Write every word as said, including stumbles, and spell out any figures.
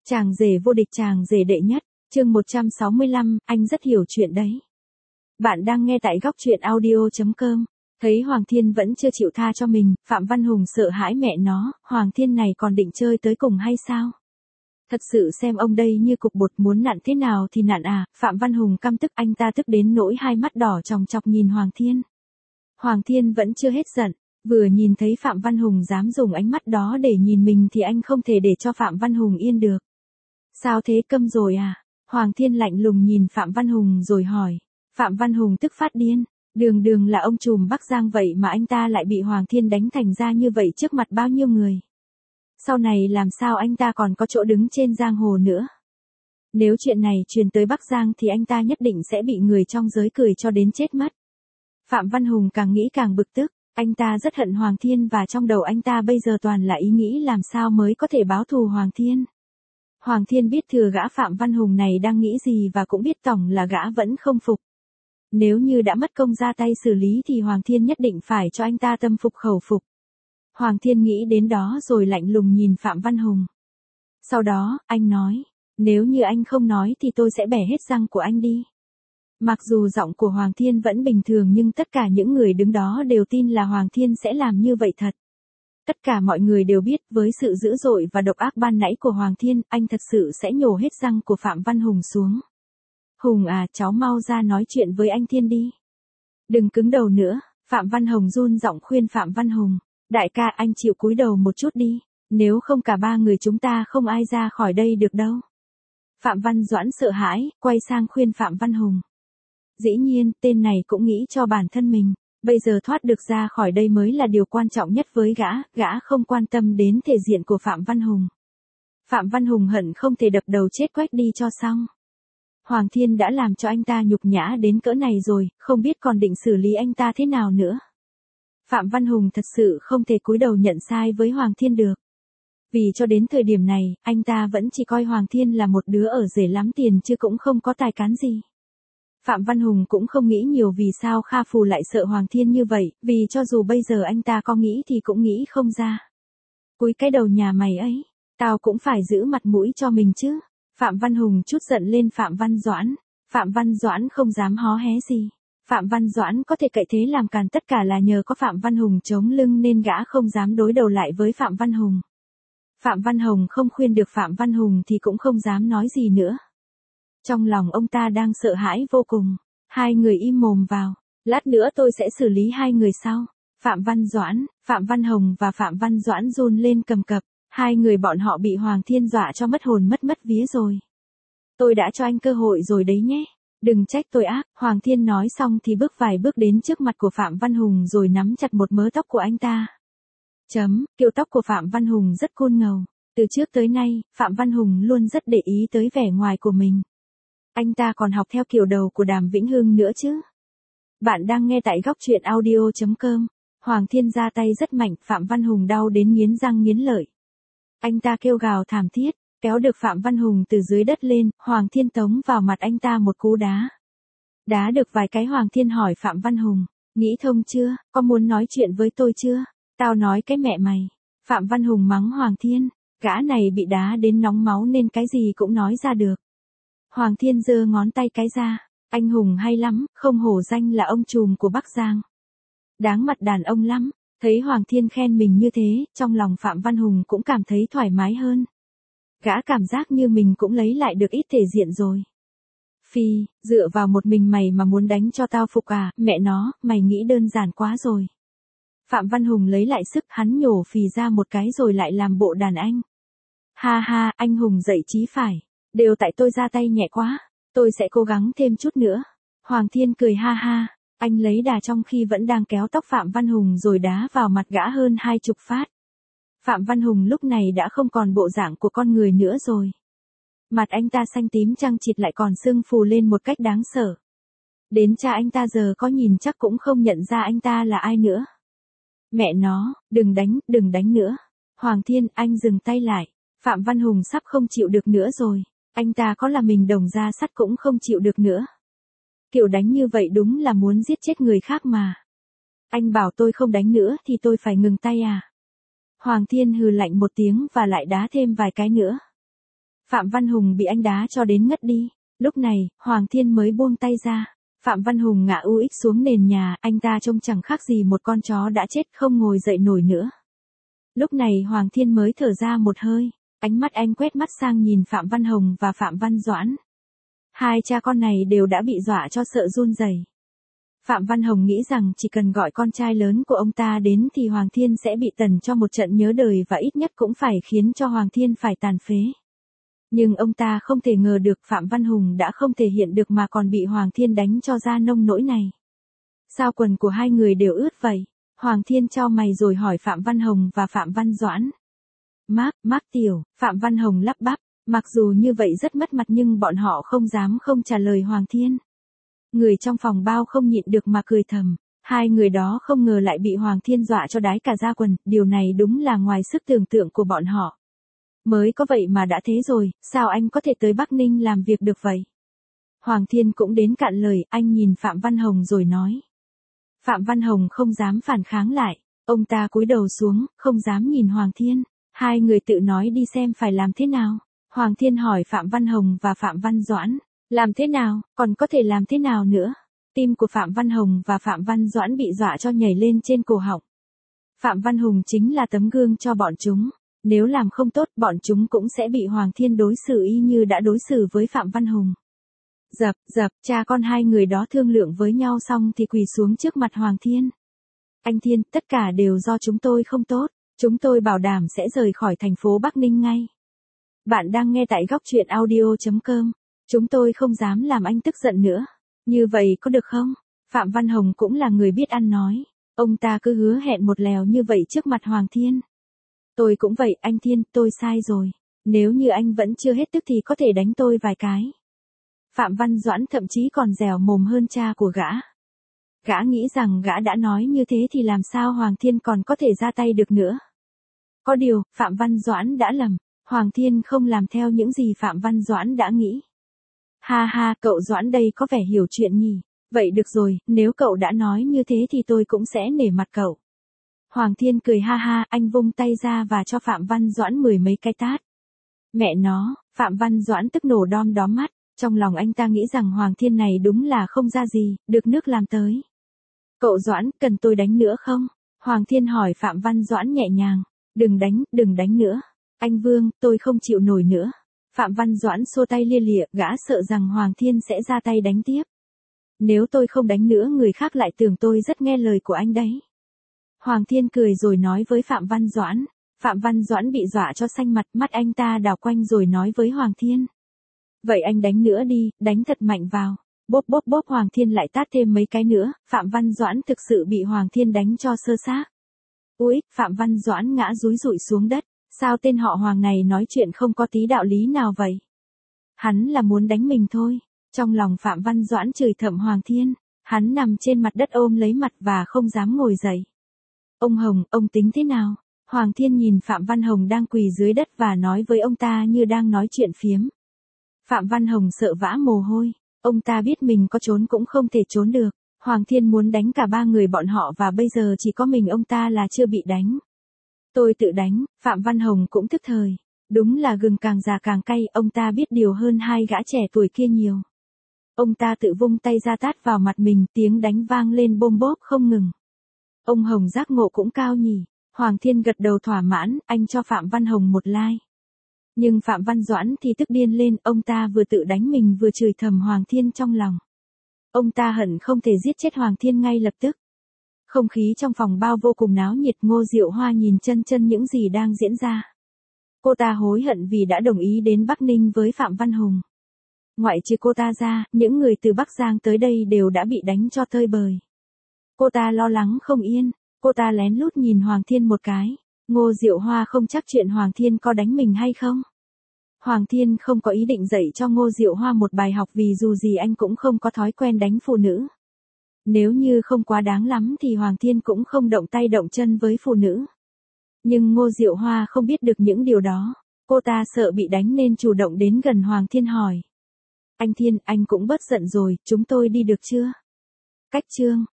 Chàng rể vô địch, chàng rể đệ nhất, chương một trăm sáu mươi lăm, anh rất hiểu chuyện đấy. Bạn đang nghe tại góc truyện audio chấm com. Thấy Hoàng Thiên vẫn chưa chịu tha cho mình, Phạm Văn Hùng sợ hãi mẹ nó, Hoàng Thiên này còn định chơi tới cùng hay sao? Thật sự xem ông đây như cục bột, muốn nặn thế nào thì nặn à, Phạm Văn Hùng căm tức, anh ta tức đến nỗi hai mắt đỏ chòng chọc nhìn Hoàng Thiên. Hoàng Thiên vẫn chưa hết giận, vừa nhìn thấy Phạm Văn Hùng dám dùng ánh mắt đó để nhìn mình thì anh không thể để cho Phạm Văn Hùng yên được. Sao thế, câm rồi à? Hoàng Thiên lạnh lùng nhìn Phạm Văn Hùng rồi hỏi. Phạm Văn Hùng tức phát điên, đường đường là ông trùm Bắc Giang vậy mà anh ta lại bị Hoàng Thiên đánh thành ra như vậy trước mặt bao nhiêu người. Sau này làm sao anh ta còn có chỗ đứng trên giang hồ nữa? Nếu chuyện này truyền tới Bắc Giang thì anh ta nhất định sẽ bị người trong giới cười cho đến chết mất. Phạm Văn Hùng càng nghĩ càng bực tức, anh ta rất hận Hoàng Thiên và trong đầu anh ta bây giờ toàn là ý nghĩ làm sao mới có thể báo thù Hoàng Thiên. Hoàng Thiên biết thừa gã Phạm Văn Hùng này đang nghĩ gì và cũng biết tổng là gã vẫn không phục. Nếu như đã mất công ra tay xử lý thì Hoàng Thiên nhất định phải cho anh ta tâm phục khẩu phục. Hoàng Thiên nghĩ đến đó rồi lạnh lùng nhìn Phạm Văn Hùng. Sau đó, anh nói, nếu như anh không nói thì tôi sẽ bẻ hết răng của anh đi. Mặc dù giọng của Hoàng Thiên vẫn bình thường nhưng tất cả những người đứng đó đều tin là Hoàng Thiên sẽ làm như vậy thật. Tất cả mọi người đều biết với sự dữ dội và độc ác ban nãy của Hoàng Thiên, anh thật sự sẽ nhổ hết răng của Phạm Văn Hùng xuống. Hùng à, cháu mau ra nói chuyện với anh Thiên đi. Đừng cứng đầu nữa, Phạm Văn Hùng run giọng khuyên Phạm Văn Hùng. Đại ca, anh chịu cúi đầu một chút đi, nếu không cả ba người chúng ta không ai ra khỏi đây được đâu. Phạm Văn Doãn sợ hãi, quay sang khuyên Phạm Văn Hùng. Dĩ nhiên, tên này cũng nghĩ cho bản thân mình. Bây giờ thoát được ra khỏi đây mới là điều quan trọng nhất với gã, gã không quan tâm đến thể diện của Phạm Văn Hùng. Phạm Văn Hùng hận không thể đập đầu chết quách đi cho xong. Hoàng Thiên đã làm cho anh ta nhục nhã đến cỡ này rồi, không biết còn định xử lý anh ta thế nào nữa. Phạm Văn Hùng thật sự không thể cúi đầu nhận sai với Hoàng Thiên được. Vì cho đến thời điểm này, anh ta vẫn chỉ coi Hoàng Thiên là một đứa ở rể lắm tiền chứ cũng không có tài cán gì. Phạm Văn Hùng cũng không nghĩ nhiều vì sao Kha Phù lại sợ Hoàng Thiên như vậy, vì cho dù bây giờ anh ta có nghĩ thì cũng nghĩ không ra. Cúi cái đầu nhà mày ấy, tao cũng phải giữ mặt mũi cho mình chứ. Phạm Văn Hùng chút giận lên Phạm Văn Doãn. Phạm Văn Doãn không dám hó hé gì. Phạm Văn Doãn có thể cậy thế làm càn tất cả là nhờ có Phạm Văn Hùng chống lưng nên gã không dám đối đầu lại với Phạm Văn Hùng. Phạm Văn Hùng không khuyên được Phạm Văn Hùng thì cũng không dám nói gì nữa. Trong lòng ông ta đang sợ hãi vô cùng. Hai người im mồm vào. Lát nữa tôi sẽ xử lý hai người sau. Phạm Văn Doãn, Phạm Văn Hùng và Phạm Văn Doãn run lên cầm cập. Hai người bọn họ bị Hoàng Thiên dọa cho mất hồn mất mất vía rồi. Tôi đã cho anh cơ hội rồi đấy nhé. Đừng trách tôi ác. Hoàng Thiên nói xong thì bước vài bước đến trước mặt của Phạm Văn Hùng rồi nắm chặt một mớ tóc của anh ta. Chấm, kiểu tóc của Phạm Văn Hùng rất cool ngầu. Từ trước tới nay, Phạm Văn Hùng luôn rất để ý tới vẻ ngoài của mình. Anh ta còn học theo kiểu đầu của Đàm Vĩnh Hưng nữa chứ. Bạn đang nghe tại góc truyện audio chấm com. Hoàng Thiên ra tay rất mạnh, Phạm Văn Hùng đau đến nghiến răng nghiến lợi. Anh ta kêu gào thảm thiết, kéo được Phạm Văn Hùng từ dưới đất lên, Hoàng Thiên tống vào mặt anh ta một cú đá. Đá được vài cái Hoàng Thiên hỏi Phạm Văn Hùng, nghĩ thông chưa, có muốn nói chuyện với tôi chưa? Tao nói cái mẹ mày. Phạm Văn Hùng mắng Hoàng Thiên, gã này bị đá đến nóng máu nên cái gì cũng nói ra được. Hoàng Thiên giơ ngón tay cái ra, anh Hùng hay lắm, không hổ danh là ông trùm của Bắc Giang. Đáng mặt đàn ông lắm. Thấy Hoàng Thiên khen mình như thế, trong lòng Phạm Văn Hùng cũng cảm thấy thoải mái hơn. Gã cảm giác như mình cũng lấy lại được ít thể diện rồi. Phi, dựa vào một mình mày mà muốn đánh cho tao phục à, mẹ nó, mày nghĩ đơn giản quá rồi. Phạm Văn Hùng lấy lại sức, hắn nhổ phì ra một cái rồi lại làm bộ đàn anh. Ha ha, anh Hùng dậy chí phải, đều tại tôi ra tay nhẹ quá, tôi sẽ cố gắng thêm chút nữa. Hoàng Thiên cười ha ha. Anh lấy đà trong khi vẫn đang kéo tóc Phạm Văn Hùng rồi đá vào mặt gã hơn hai chục phát. Phạm Văn Hùng lúc này đã không còn bộ dạng của con người nữa rồi. Mặt anh ta xanh tím chăng chịt lại còn sưng phù lên một cách đáng sợ. Đến cha anh ta giờ có nhìn chắc cũng không nhận ra anh ta là ai nữa. Mẹ nó, đừng đánh, đừng đánh nữa. Hoàng Thiên, anh dừng tay lại. Phạm Văn Hùng sắp không chịu được nữa rồi. Anh ta có là mình đồng ra sắt cũng không chịu được nữa. Kiểu đánh như vậy đúng là muốn giết chết người khác mà. Anh bảo tôi không đánh nữa thì tôi phải ngừng tay à? Hoàng Thiên hừ lạnh một tiếng và lại đá thêm vài cái nữa. Phạm Văn Hùng bị anh đá cho đến ngất đi. Lúc này, Hoàng Thiên mới buông tay ra. Phạm Văn Hùng ngã u ích xuống nền nhà, anh ta trông chẳng khác gì một con chó đã chết không ngồi dậy nổi nữa. Lúc này Hoàng Thiên mới thở ra một hơi, ánh mắt anh quét mắt sang nhìn Phạm Văn Hồng và Phạm Văn Doãn. Hai cha con này đều đã bị dọa cho sợ run rẩy. Phạm Văn Hồng nghĩ rằng chỉ cần gọi con trai lớn của ông ta đến thì Hoàng Thiên sẽ bị tần cho một trận nhớ đời và ít nhất cũng phải khiến cho Hoàng Thiên phải tàn phế. Nhưng ông ta không thể ngờ được Phạm Văn Hùng đã không thể hiện được mà còn bị Hoàng Thiên đánh cho ra nông nỗi này. Sao quần của hai người đều ướt vậy? Hoàng Thiên chau mày rồi hỏi Phạm Văn Hồng và Phạm Văn Doãn. Mác, Mác tiểu, Phạm Văn Hồng lắp bắp, mặc dù như vậy rất mất mặt nhưng bọn họ không dám không trả lời Hoàng Thiên. Người trong phòng bao không nhịn được mà cười thầm, hai người đó không ngờ lại bị Hoàng Thiên dọa cho đái cả da quần, điều này đúng là ngoài sức tưởng tượng của bọn họ. Mới có vậy mà đã thế rồi, sao anh có thể tới Bắc Ninh làm việc được vậy? Hoàng Thiên cũng đến cạn lời, anh nhìn Phạm Văn Hồng rồi nói. Phạm Văn Hồng không dám phản kháng lại, ông ta cúi đầu xuống, không dám nhìn Hoàng Thiên. Hai người tự nói đi xem phải làm thế nào. Hoàng Thiên hỏi Phạm Văn Hồng và Phạm Văn Doãn, làm thế nào, còn có thể làm thế nào nữa? Tim của Phạm Văn Hồng và Phạm Văn Doãn bị dọa cho nhảy lên trên cổ họng. Phạm Văn Hùng chính là tấm gương cho bọn chúng. Nếu làm không tốt bọn chúng cũng sẽ bị Hoàng Thiên đối xử y như đã đối xử với Phạm Văn Hùng. Dập, dập, cha con hai người đó thương lượng với nhau xong thì quỳ xuống trước mặt Hoàng Thiên. Anh Thiên, tất cả đều do chúng tôi không tốt. Chúng tôi bảo đảm sẽ rời khỏi thành phố Bắc Ninh ngay. Bạn đang nghe tại góc truyện audio chấm com. Chúng tôi không dám làm anh tức giận nữa. Như vậy có được không? Phạm Văn Hồng cũng là người biết ăn nói. Ông ta cứ hứa hẹn một lèo như vậy trước mặt Hoàng Thiên. Tôi cũng vậy, anh Thiên, tôi sai rồi. Nếu như anh vẫn chưa hết tức thì có thể đánh tôi vài cái. Phạm Văn Doãn thậm chí còn dẻo mồm hơn cha của gã. Gã nghĩ rằng gã đã nói như thế thì làm sao Hoàng Thiên còn có thể ra tay được nữa. Có điều, Phạm Văn Doãn đã lầm. Hoàng Thiên không làm theo những gì Phạm Văn Doãn đã nghĩ. Ha ha, cậu Doãn đây có vẻ hiểu chuyện nhỉ. Vậy được rồi, nếu cậu đã nói như thế thì tôi cũng sẽ nể mặt cậu. Hoàng Thiên cười ha ha, anh vung tay ra và cho Phạm Văn Doãn mười mấy cái tát. Mẹ nó, Phạm Văn Doãn tức nổ đom đóm mắt, trong lòng anh ta nghĩ rằng Hoàng Thiên này đúng là không ra gì, được nước làm tới. Cậu Doãn, cần tôi đánh nữa không? Hoàng Thiên hỏi Phạm Văn Doãn nhẹ nhàng. Đừng đánh, đừng đánh nữa. Anh Vương, tôi không chịu nổi nữa. Phạm Văn Doãn xua tay lia lịa, gã sợ rằng Hoàng Thiên sẽ ra tay đánh tiếp. Nếu tôi không đánh nữa người khác lại tưởng tôi rất nghe lời của anh đấy. Hoàng Thiên cười rồi nói với Phạm Văn Doãn. Phạm Văn Doãn bị dọa cho xanh mặt, mắt anh ta đảo quanh rồi nói với Hoàng Thiên. Vậy anh đánh nữa đi, đánh thật mạnh vào. Bốp bốp bốp Hoàng Thiên lại tát thêm mấy cái nữa, Phạm Văn Doãn thực sự bị Hoàng Thiên đánh cho sơ xác. Úi, Phạm Văn Doãn ngã rúi rụi xuống đất, sao tên họ Hoàng này nói chuyện không có tí đạo lý nào vậy? Hắn là muốn đánh mình thôi. Trong lòng Phạm Văn Doãn chửi thầm Hoàng Thiên, hắn nằm trên mặt đất ôm lấy mặt và không dám ngồi dậy. Ông Hồng, ông tính thế nào? Hoàng Thiên nhìn Phạm Văn Hồng đang quỳ dưới đất và nói với ông ta như đang nói chuyện phiếm. Phạm Văn Hồng sợ vã mồ hôi, ông ta biết mình có trốn cũng không thể trốn được. Hoàng Thiên muốn đánh cả ba người bọn họ và bây giờ chỉ có mình ông ta là chưa bị đánh. Tôi tự đánh, Phạm Văn Hồng cũng tức thời. Đúng là gừng càng già càng cay, ông ta biết điều hơn hai gã trẻ tuổi kia nhiều. Ông ta tự vung tay ra tát vào mặt mình, tiếng đánh vang lên bôm bốp không ngừng. Ông Hồng giác ngộ cũng cao nhỉ. Hoàng Thiên gật đầu thỏa mãn, anh cho Phạm Văn Hồng một like. Nhưng Phạm Văn Doãn thì tức điên lên, ông ta vừa tự đánh mình vừa chửi thầm Hoàng Thiên trong lòng. Ông ta hận không thể giết chết Hoàng Thiên ngay lập tức. Không khí trong phòng bao vô cùng náo nhiệt, Ngô Diệu Hoa nhìn chân chân những gì đang diễn ra. Cô ta hối hận vì đã đồng ý đến Bắc Ninh với Phạm Văn Hùng. Ngoại trừ cô ta ra, những người từ Bắc Giang tới đây đều đã bị đánh cho tơi bời. Cô ta lo lắng không yên, cô ta lén lút nhìn Hoàng Thiên một cái. Ngô Diệu Hoa không chắc chuyện Hoàng Thiên có đánh mình hay không. Hoàng Thiên không có ý định dạy cho Ngô Diệu Hoa một bài học vì dù gì anh cũng không có thói quen đánh phụ nữ. Nếu như không quá đáng lắm thì Hoàng Thiên cũng không động tay động chân với phụ nữ. Nhưng Ngô Diệu Hoa không biết được những điều đó. Cô ta sợ bị đánh nên chủ động đến gần Hoàng Thiên hỏi. Anh Thiên, anh cũng bớt giận rồi, chúng tôi đi được chưa? Cách chương.